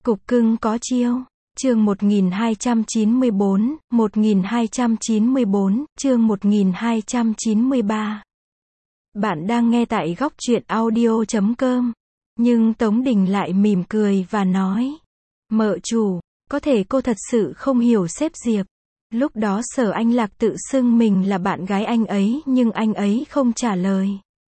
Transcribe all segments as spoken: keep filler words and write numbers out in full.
Cục cưng có chiêu. Chương một nghìn hai trăm chín mươi bốn, một nghìn hai trăm chín mươi bốn, chương một nghìn hai trăm chín mươi ba. Bạn đang nghe tại góc truyện audio chấm com. Nhưng Tống Đình lại mỉm cười và nói: Mợ chủ, có thể cô thật sự không hiểu sếp Diệp. Lúc đó Sở Anh Lạc tự xưng mình là bạn gái anh ấy nhưng anh ấy không trả lời.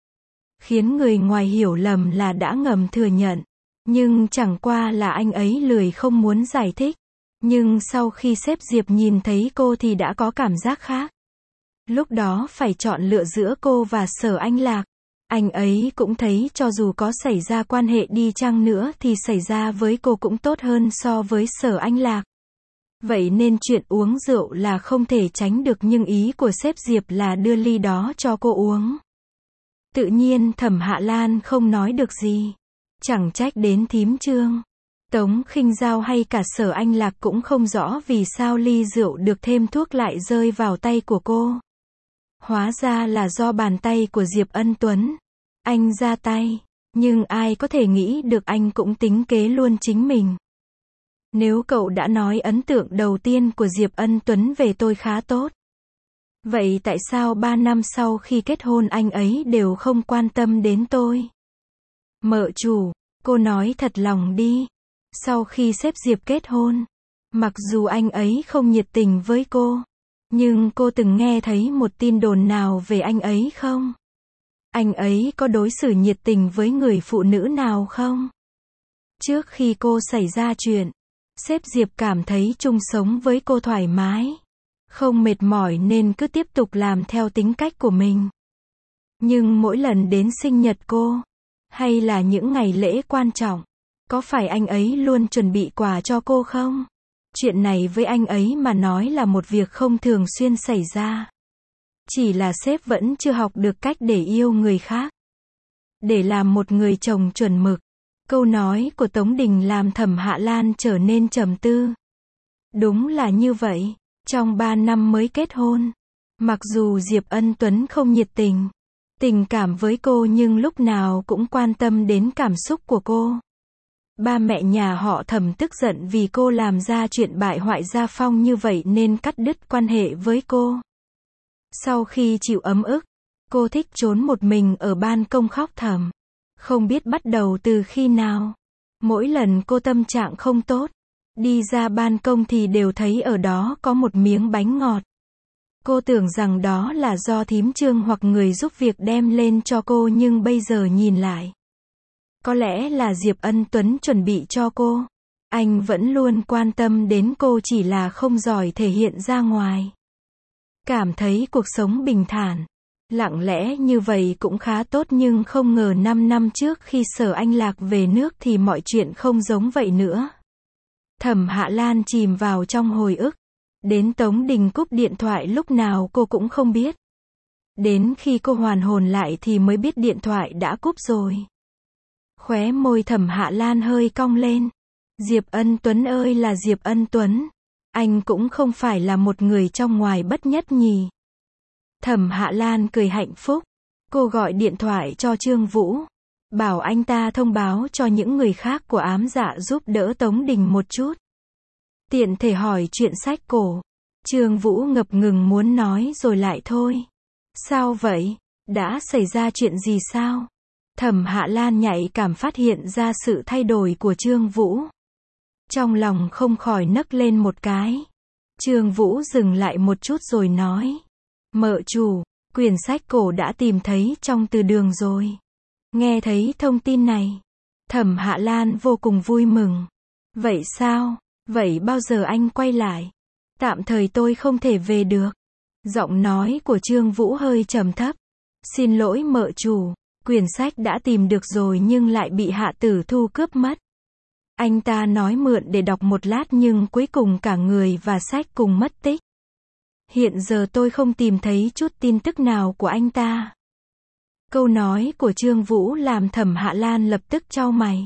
Khiến người ngoài hiểu lầm là đã ngầm thừa nhận. Nhưng chẳng qua là anh ấy lười không muốn giải thích. Nhưng sau khi sếp Diệp nhìn thấy cô thì đã có cảm giác khác. Lúc đó phải chọn lựa giữa cô và Sở Anh Lạc. Anh ấy cũng thấy cho dù có xảy ra quan hệ đi chăng nữa thì xảy ra với cô cũng tốt hơn so với Sở Anh Lạc. Vậy nên chuyện uống rượu là không thể tránh được, nhưng ý của sếp Diệp là đưa ly đó cho cô uống. Tự nhiên Thẩm Hạ Lan không nói được gì. Chẳng trách đến thím Trương, Tống Khinh Giao hay cả Sở Anh Lạc cũng không rõ vì sao ly rượu được thêm thuốc lại rơi vào tay của cô. Hóa ra là do bàn tay của Diệp Ân Tuấn. Anh ra tay, nhưng ai có thể nghĩ được anh cũng tính kế luôn chính mình. Nếu cậu đã nói ấn tượng đầu tiên của Diệp Ân Tuấn về tôi khá tốt, vậy tại sao ba năm sau khi kết hôn anh ấy đều không quan tâm đến tôi? Mợ chủ, cô nói thật lòng đi. Sau khi sếp Diệp kết hôn, mặc dù anh ấy không nhiệt tình với cô, nhưng cô từng nghe thấy một tin đồn nào về anh ấy không? Anh ấy có đối xử nhiệt tình với người phụ nữ nào không? Trước khi cô xảy ra chuyện, sếp Diệp cảm thấy chung sống với cô thoải mái, không mệt mỏi nên cứ tiếp tục làm theo tính cách của mình. Nhưng mỗi lần đến sinh nhật cô, hay là những ngày lễ quan trọng, có phải anh ấy luôn chuẩn bị quà cho cô không? Chuyện này với anh ấy mà nói là một việc không thường xuyên xảy ra. Chỉ là sếp vẫn chưa học được cách để yêu người khác. Để làm một người chồng chuẩn mực. Câu nói của Tống Đình làm Thẩm Hạ Lan trở nên trầm tư. Đúng là như vậy. Trong ba năm mới kết hôn, mặc dù Diệp Ân Tuấn không nhiệt tình, tình cảm với cô nhưng lúc nào cũng quan tâm đến cảm xúc của cô. Ba mẹ nhà họ Thẩm tức giận vì cô làm ra chuyện bại hoại gia phong như vậy nên cắt đứt quan hệ với cô. Sau khi chịu ấm ức, cô thích trốn một mình ở ban công khóc thầm. Không biết bắt đầu từ khi nào. Mỗi lần cô tâm trạng không tốt, đi ra ban công thì đều thấy ở đó có một miếng bánh ngọt. Cô tưởng rằng đó là do thím Trương hoặc người giúp việc đem lên cho cô nhưng bây giờ nhìn lại, có lẽ là Diệp Ân Tuấn chuẩn bị cho cô. Anh vẫn luôn quan tâm đến cô chỉ là không giỏi thể hiện ra ngoài. Cảm thấy cuộc sống bình thản, lặng lẽ như vậy cũng khá tốt, nhưng không ngờ năm năm trước khi Sở Anh Lạc về nước thì mọi chuyện không giống vậy nữa. Thẩm Hạ Lan chìm vào trong hồi ức. Đến Tống Đình cúp điện thoại lúc nào cô cũng không biết. Đến khi cô hoàn hồn lại thì mới biết điện thoại đã cúp rồi. Khóe môi Thẩm Hạ Lan hơi cong lên. Diệp Ân Tuấn ơi là Diệp Ân Tuấn. Anh cũng không phải là một người trong ngoài bất nhất nhỉ. Thẩm Hạ Lan cười hạnh phúc. Cô gọi điện thoại cho Trương Vũ, bảo anh ta thông báo cho những người khác của Ám Dạ giúp đỡ Tống Đình một chút. Tiện thể hỏi chuyện sách cổ. Trương Vũ ngập ngừng muốn nói rồi lại thôi. Sao vậy? Đã xảy ra chuyện gì sao? Thẩm Hạ Lan nhạy cảm phát hiện ra sự thay đổi của Trương Vũ. Trong lòng không khỏi nấc lên một cái. Trương Vũ dừng lại một chút rồi nói: Mợ chủ, quyển sách cổ đã tìm thấy trong từ đường rồi. Nghe thấy thông tin này, Thẩm Hạ Lan vô cùng vui mừng. Vậy sao? Vậy bao giờ anh quay lại? Tạm thời tôi không thể về được. Giọng nói của Trương Vũ hơi trầm thấp. Xin lỗi mợ chủ, quyển sách đã tìm được rồi nhưng lại bị Hạ Tử Thu cướp mất. Anh ta nói mượn để đọc một lát nhưng cuối cùng cả người và sách cùng mất tích. Hiện giờ tôi không tìm thấy chút tin tức nào của anh ta. Câu nói của Trương Vũ làm Thẩm Hạ Lan lập tức chau mày.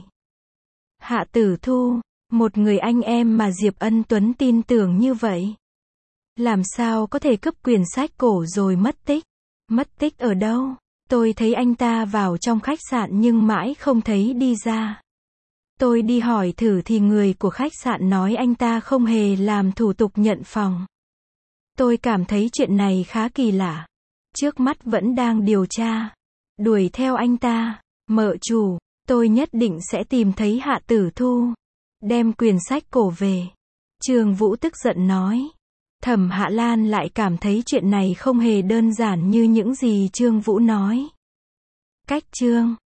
Hạ Tử Thu, một người anh em mà Diệp Ân Tuấn tin tưởng như vậy, làm sao có thể cướp quyển sách cổ rồi mất tích? Mất tích ở đâu? Tôi thấy anh ta vào trong khách sạn nhưng mãi không thấy đi ra. Tôi đi hỏi thử thì người của khách sạn nói anh ta không hề làm thủ tục nhận phòng. Tôi cảm thấy chuyện này khá kỳ lạ. Trước mắt vẫn đang điều tra. Đuổi theo anh ta. Mợ chủ, tôi nhất định sẽ tìm thấy Hạ Tử Thu. Đem quyển sách cổ về. Trương Vũ tức giận nói. Thẩm Hạ Lan lại cảm thấy chuyện này không hề đơn giản như những gì Trương Vũ nói. Cách chương